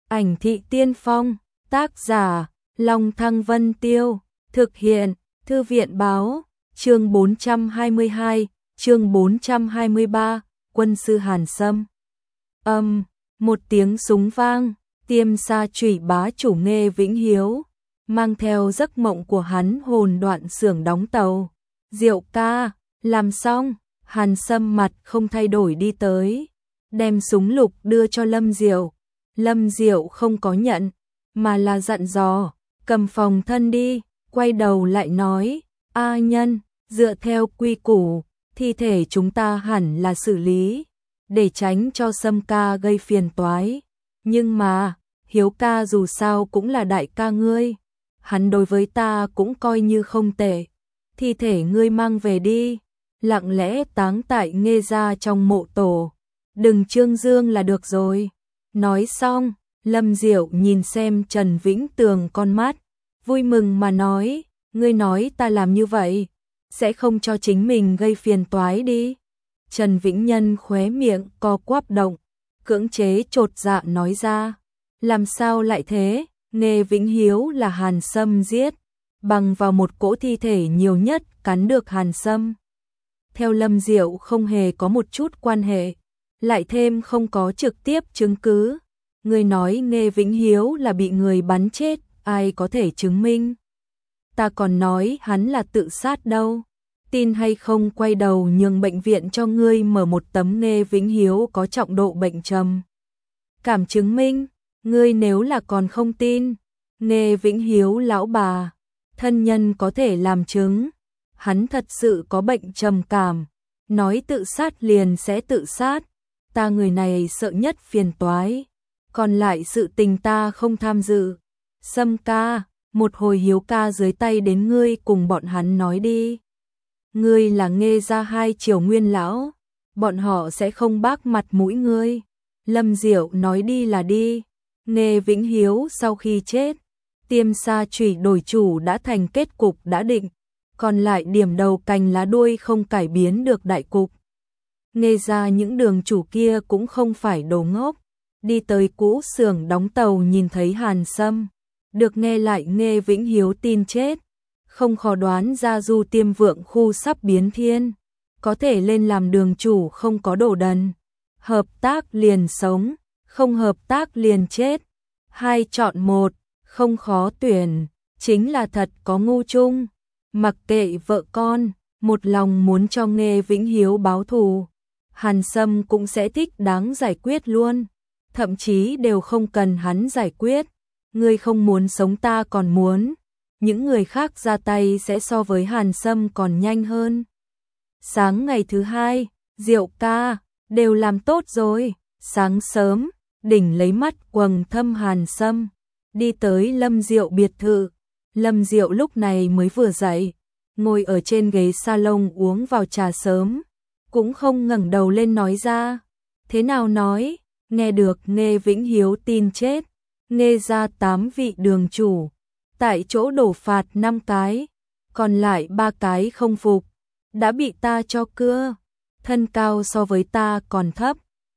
Ảnh thị tiên phong, tác giả, Long Thăng Vân Tiêu, thực hiện, Thư viện báo, chương 422, chương 423, quân sư Hàn Sâm. Một tiếng súng vang, Tiêm Sa Chủy bá chủ Nghê Vĩnh Hiếu, mang theo giấc mộng của hắn hồn đoạn xưởng đóng tàu. Diệu ca, làm xong, Hàn Sâm mặt không thay đổi đi tới, đem súng lục đưa cho Lâm Diệu. Lâm Diệu không có nhận, mà là dặn dò, cầm phòng thân đi, quay đầu lại nói, A Nhân, dựa theo quy củ, thi thể chúng ta hẳn là xử lý, để tránh cho Sâm ca gây phiền toái. Nhưng mà, Hiếu ca dù sao cũng là đại ca ngươi, hắn đối với ta cũng coi như không tệ. Thi thể ngươi mang về đi, lặng lẽ táng tại Nghê gia trong mộ tổ, đừng trương dương là được rồi. Nói xong, Lâm Diệu nhìn xem Trần Vĩnh Tường con mắt, vui mừng mà nói, ngươi nói ta làm như vậy, sẽ không cho chính mình gây phiền toái đi. Trần Vĩnh Nhân khóe miệng co quắp động, cưỡng chế chột dạ nói ra, làm sao lại thế, Nghê Vĩnh Hiếu là Hàn Sâm giết, bằng vào một cỗ thi thể nhiều nhất cắn được Hàn Sâm. Theo Lâm Diệu không hề có một chút quan hệ, lại thêm không có trực tiếp chứng cứ. Người nói Nghê Vĩnh Hiếu là bị người bắn chết, ai có thể chứng minh? Ta còn nói hắn là tự sát đâu. Tin hay không quay đầu nhường bệnh viện cho ngươi mở một tấm Nghê Vĩnh Hiếu có trọng độ bệnh trầm cảm chứng minh. Ngươi nếu là còn không tin, Nghê Vĩnh Hiếu lão bà, thân nhân có thể làm chứng. Hắn thật sự có bệnh trầm cảm, nói tự sát liền sẽ tự sát. Ta người này sợ nhất phiền toái, còn lại sự tình ta không tham dự. Sâm ca, một hồi Hiếu ca dưới tay đến ngươi cùng bọn hắn nói đi. Ngươi là Nghê gia hai triều nguyên lão, bọn họ sẽ không bác mặt mũi ngươi. Lâm Diệu nói đi là đi. Nghê Vĩnh Hiếu sau khi chết, Tiêm Sa Chủy đổi chủ đã thành kết cục đã định, còn lại điểm đầu cành lá đuôi không cải biến được đại cục. Nghê ra những đường chủ kia cũng không phải đồ ngốc, đi tới cũ xưởng đóng tàu nhìn thấy Hàn Sâm, được nghe lại Nghê Vĩnh Hiếu tin chết, không khó đoán ra Du Tiêm Vượng khu sắp biến thiên, có thể lên làm đường chủ không có đồ đần, hợp tác liền sống, không hợp tác liền chết, hai chọn một, không khó tuyển, chính là thật có ngu chung, mặc kệ vợ con, một lòng muốn cho Nghê Vĩnh Hiếu báo thù. Hàn Sâm cũng sẽ thích đáng giải quyết luôn, thậm chí đều không cần hắn giải quyết. Ngươi không muốn sống ta còn muốn, những người khác ra tay sẽ so với Hàn Sâm còn nhanh hơn. Sáng ngày thứ hai, Diệu ca, đều làm tốt rồi. Sáng sớm, đỉnh lấy mắt quầng thâm Hàn Sâm, đi tới Lâm Diệu biệt thự. Lâm Diệu lúc này mới vừa dậy, ngồi ở trên ghế salon uống vào trà sớm, cũng không ngẩng đầu lên nói ra. Thế nào nói, nghe được Nghê Vĩnh Hiếu tin chết, Nghê ra 8 vị đường chủ, tại chỗ đổ phạt 5 cái, còn lại 3 cái không phục, đã bị ta cho cưa, thân cao so với ta còn thấp,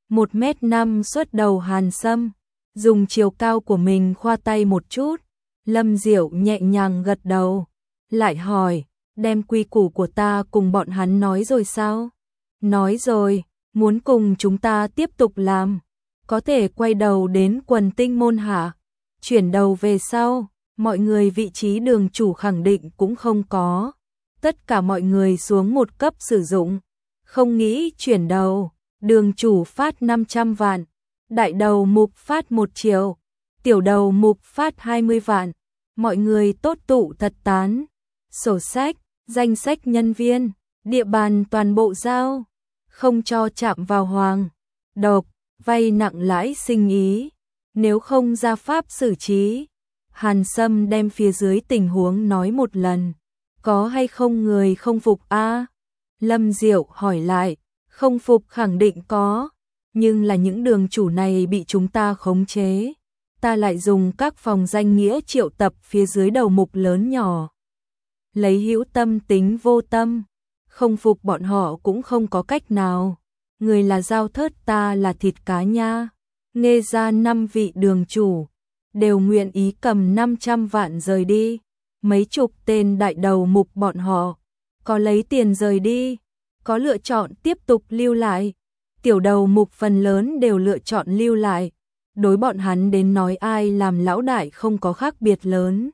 1m5 xuất đầu Hàn Sâm, dùng chiều cao của mình khoa tay một chút. Lâm Diệu nhẹ nhàng gật đầu, lại hỏi, đem quy củ của ta cùng bọn hắn nói rồi sao? Nói rồi, muốn cùng chúng ta tiếp tục làm, có thể quay đầu đến Quần Tinh môn hạ, chuyển đầu về sau, mọi người vị trí đường chủ khẳng định cũng không có, tất cả mọi người xuống một cấp sử dụng, không nghĩ chuyển đầu, đường chủ phát 500 vạn, đại đầu mục phát 1 triệu, tiểu đầu mục phát 20 vạn, mọi người tốt tụ thật tán, sổ sách, danh sách nhân viên, địa bàn toàn bộ giao, không cho chạm vào hoàng, độc, vay nặng lãi sinh ý, nếu không ra pháp xử trí. Hàn Sâm đem phía dưới tình huống nói một lần, có hay không người không phục a? Lâm Diệu hỏi lại, không phục khẳng định có, nhưng là những đường chủ này bị chúng ta khống chế, ta lại dùng các phòng danh nghĩa triệu tập phía dưới đầu mục lớn nhỏ, lấy hữu tâm tính vô tâm, không phục bọn họ cũng không có cách nào. Người là dao thớt, ta là thịt cá nha. Nghe ra 5 vị đường chủ đều nguyện ý cầm 500 vạn rời đi. Mấy chục tên đại đầu mục bọn họ có lấy tiền rời đi, có lựa chọn tiếp tục lưu lại. Tiểu đầu mục phần lớn đều lựa chọn lưu lại. Đối bọn hắn đến nói ai làm lão đại không có khác biệt lớn.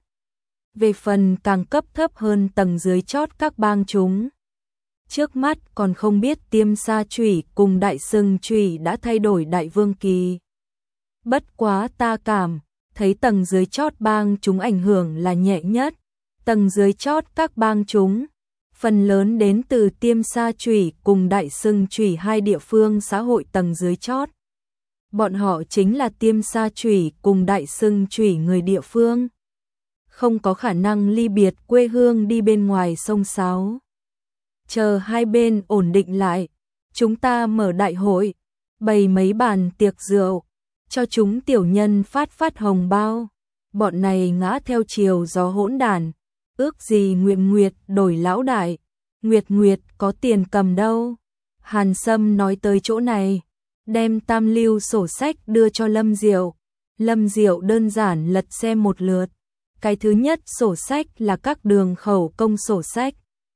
Về phần càng cấp thấp hơn tầng dưới chót các bang chúng, trước mắt còn không biết Tiêm Sa Chủy cùng Đại Sừng Chủy đã thay đổi đại vương kỳ. Bất quá ta cảm thấy tầng dưới chót bang chúng ảnh hưởng là nhẹ nhất. Tầng dưới chót các bang chúng phần lớn đến từ Tiêm Sa Chủy cùng Đại Sừng Chủy hai địa phương xã hội tầng dưới chót. Bọn họ chính là Tiêm Sa Chủy cùng Đại Sừng Chủy người địa phương, không có khả năng ly biệt quê hương đi bên ngoài sông sáo. Chờ hai bên ổn định lại, chúng ta mở đại hội, bày mấy bàn tiệc rượu, cho chúng tiểu nhân phát hồng bao. Bọn này ngã theo chiều gió hỗn đản, ước gì Nguyệt đổi lão đại. Nguyệt có tiền cầm đâu. Hàn Sâm nói tới chỗ này, đem tam lưu sổ sách đưa cho Lâm Diệu. Lâm Diệu đơn giản lật xem một lượt. Cái thứ nhất sổ sách là các đường khẩu công sổ sách.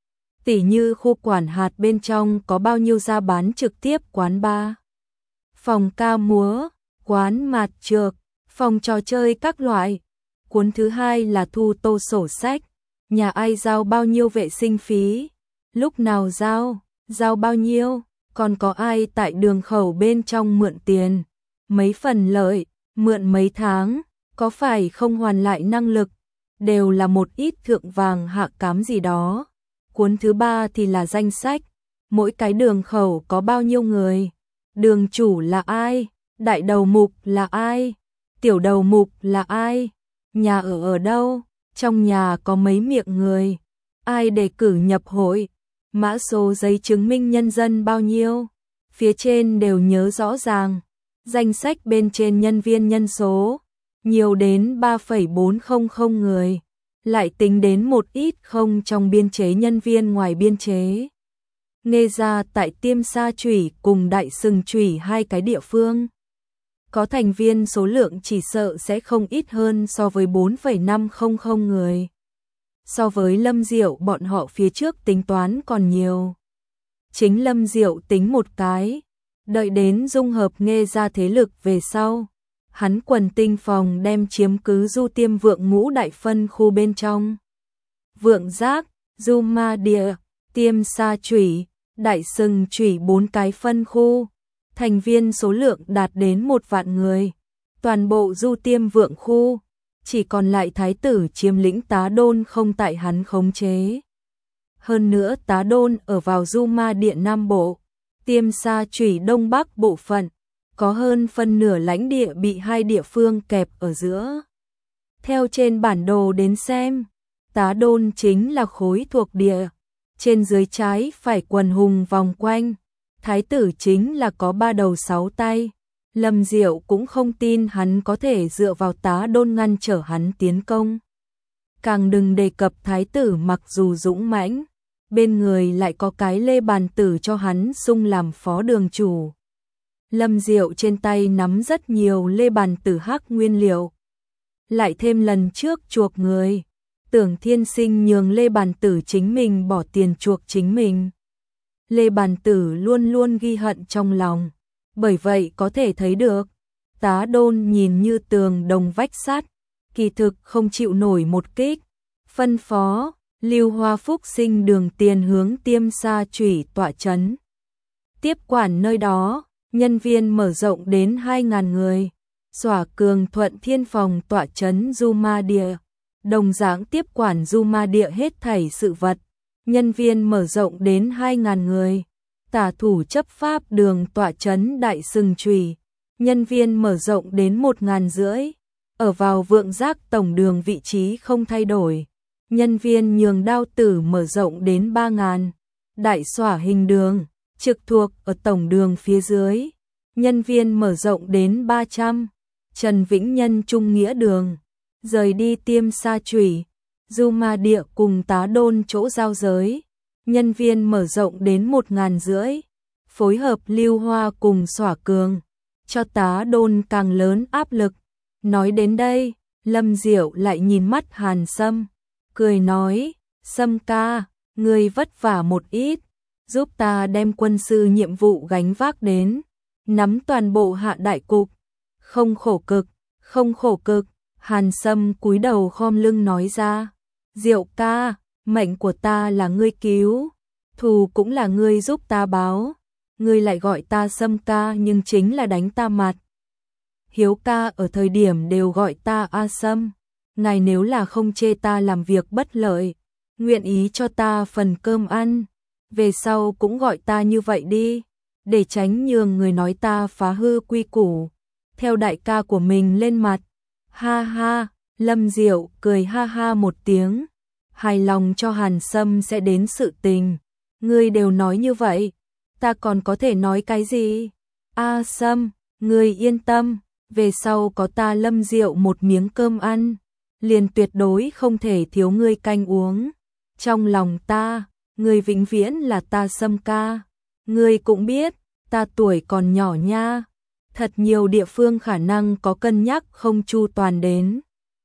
Tỉ như khu quản hạt bên trong có bao nhiêu ra bán trực tiếp quán bar, phòng ca múa, quán mạt trược, phòng trò chơi các loại. Cuốn thứ hai là thu tô sổ sách, nhà ai giao bao nhiêu vệ sinh phí, lúc nào giao bao nhiêu, còn có ai tại đường khẩu bên trong mượn tiền, mấy phần lợi, mượn mấy tháng, có phải không hoàn lại năng lực, đều là một ít thượng vàng hạ cám gì đó. Cuốn thứ ba thì là danh sách, mỗi cái đường khẩu có bao nhiêu người, đường chủ là ai, đại đầu mục là ai, tiểu đầu mục là ai, nhà ở đâu, trong nhà có mấy miệng người, ai đề cử nhập hội, mã số giấy chứng minh nhân dân bao nhiêu, phía trên đều nhớ rõ ràng. Danh sách bên trên nhân viên nhân số, nhiều đến 3,400 người, lại tính đến một ít không trong biên chế nhân viên ngoài biên chế. Nghe ra tại Tiêm Sa Chủy cùng Đại Sừng Chủy hai cái địa phương, có thành viên số lượng chỉ sợ sẽ không ít hơn so với 4,500 người. So với Lâm Diệu bọn họ phía trước tính toán còn nhiều. Chính Lâm Diệu tính một cái, đợi đến dung hợp nghe ra thế lực về sau, hắn quần tinh phòng đem chiếm cứ Du Tiêm Vượng ngũ đại phân khu bên trong. Vượng Giác, Du Ma Địa, Tiêm Sa Chủy, Đại Sừng Chủy 4 cái phân khu, thành viên số lượng đạt đến 1 vạn người. Toàn bộ Du Tiêm Vượng khu, chỉ còn lại thái tử chiếm lĩnh Tá Đôn không tại hắn khống chế. Hơn nữa Tá Đôn ở vào Du Ma Địa Nam Bộ, Tiêm Sa Chủy Đông Bắc bộ phận, có hơn phân nửa lãnh địa bị hai địa phương kẹp ở giữa. Theo trên bản đồ đến xem, Tá Đôn chính là khối thuộc địa, trên dưới trái phải quần hùng vòng quanh, thái tử chính là có 3 đầu 6 tay. Lâm Diệu cũng không tin hắn có thể dựa vào Tá Đôn ngăn trở hắn tiến công. Càng đừng đề cập thái tử mặc dù dũng mãnh, bên người lại có cái Lê Bàn Tử cho hắn xung làm phó đường chủ. Lâm Diệu trên tay nắm rất nhiều Lê Bàn Tử hắc nguyên liệu. Lại thêm lần trước chuộc người, Tưởng Thiên Sinh nhường Lê Bàn Tử chính mình bỏ tiền chuộc chính mình. Lê Bàn Tử luôn luôn ghi hận trong lòng, bởi vậy có thể thấy được, Tá Đôn nhìn như tường đồng vách sắt, kỳ thực không chịu nổi một kích. Phân phó, Lưu Hoa Phúc Sinh đường tiền hướng Tiêm Sa Chủy tọa trấn. Tiếp quản nơi đó, nhân viên mở rộng đến 2.000 người. Xỏa Cường Thuận Thiên Phòng tọa trấn Du Ma Địa, đồng dạng tiếp quản Du Ma Địa hết thảy sự vật. Nhân viên mở rộng đến 2.000 người. Tả thủ chấp pháp đường tọa trấn Đại Sừng Chủy, nhân viên mở rộng đến 1.500. Ở vào Vượng Giác tổng đường vị trí không thay đổi. Nhân viên nhường đao tử mở rộng đến 3.000. Đại Xỏa Hình đường, trực thuộc ở tổng đường phía dưới. Nhân viên mở rộng đến 300. Trần Vĩnh Nhân Trung Nghĩa đường, rời đi Tiêm Sa Chủy, Du Ma Địa cùng Tá Đôn chỗ giao giới. Nhân viên mở rộng đến 1.500. Phối hợp Lưu Hoa cùng Xỏa Cường, cho tá Đôn càng lớn áp lực. Nói đến đây, Lâm Diệu lại nhìn mắt Hàn Sâm, cười nói, Sâm ca, ngươi vất vả một ít, giúp ta đem quân sư nhiệm vụ gánh vác đến, nắm toàn bộ hạ đại cục, không khổ cực, không khổ cực. Hàn Sâm cúi đầu khom lưng nói ra, Diệu ca, mệnh của ta là ngươi cứu, thù cũng là ngươi giúp ta báo, ngươi lại gọi ta Sâm ca nhưng chính là đánh ta mặt. Hiếu ca ở thời điểm đều gọi ta A Sâm, ngài nếu là không chê ta làm việc bất lợi, nguyện ý cho ta phần cơm ăn, về sau cũng gọi ta như vậy đi, để tránh nhường người nói ta phá hư quy củ, theo đại ca của mình lên mặt. Ha ha, Lâm Diệu cười ha ha một tiếng, hài lòng cho Hàn Sâm sẽ đến sự tình, ngươi đều nói như vậy, ta còn có thể nói cái gì? A Sâm, ngươi yên tâm, về sau có ta Lâm Diệu một miếng cơm ăn, liền tuyệt đối không thể thiếu ngươi canh uống. Trong lòng ta, ngươi vĩnh viễn là ta Sâm ca. Ngươi cũng biết, ta tuổi còn nhỏ nha, thật nhiều địa phương khả năng có cân nhắc không chu toàn đến.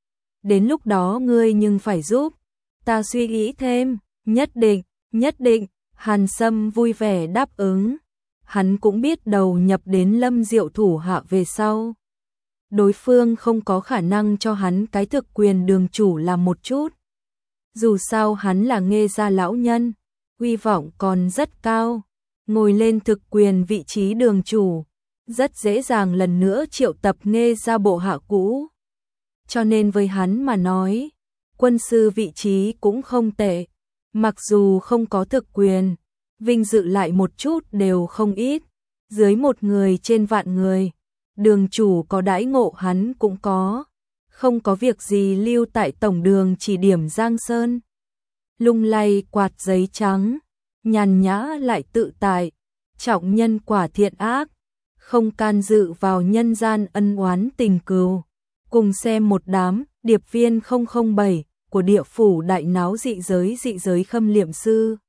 Đến lúc đó ngươi nhưng phải giúp, ta suy nghĩ thêm, nhất định, Hàn Sâm vui vẻ đáp ứng. Hắn cũng biết đầu nhập đến Lâm Diệu thủ hạ về sau, đối phương không có khả năng cho hắn cái thực quyền đường chủ làm một chút. Dù sao hắn là Nghê gia lão nhân, uy vọng còn rất cao, ngồi lên thực quyền vị trí đường chủ, rất dễ dàng lần nữa triệu tập Nghê gia bộ hạ cũ. Cho nên với hắn mà nói, quân sư vị trí cũng không tệ, mặc dù không có thực quyền, vinh dự lại một chút đều không ít, dưới một người trên vạn người, đường chủ có đãi ngộ hắn cũng có, không có việc gì lưu tại tổng đường chỉ điểm Giang Sơn. Lung lay quạt giấy trắng, nhàn nhã lại tự tại, trọng nhân quả thiện ác, không can dự vào nhân gian ân oán tình cừu. Cùng xem một đám điệp viên 007 của địa phủ đại náo dị giới khâm liệm sư.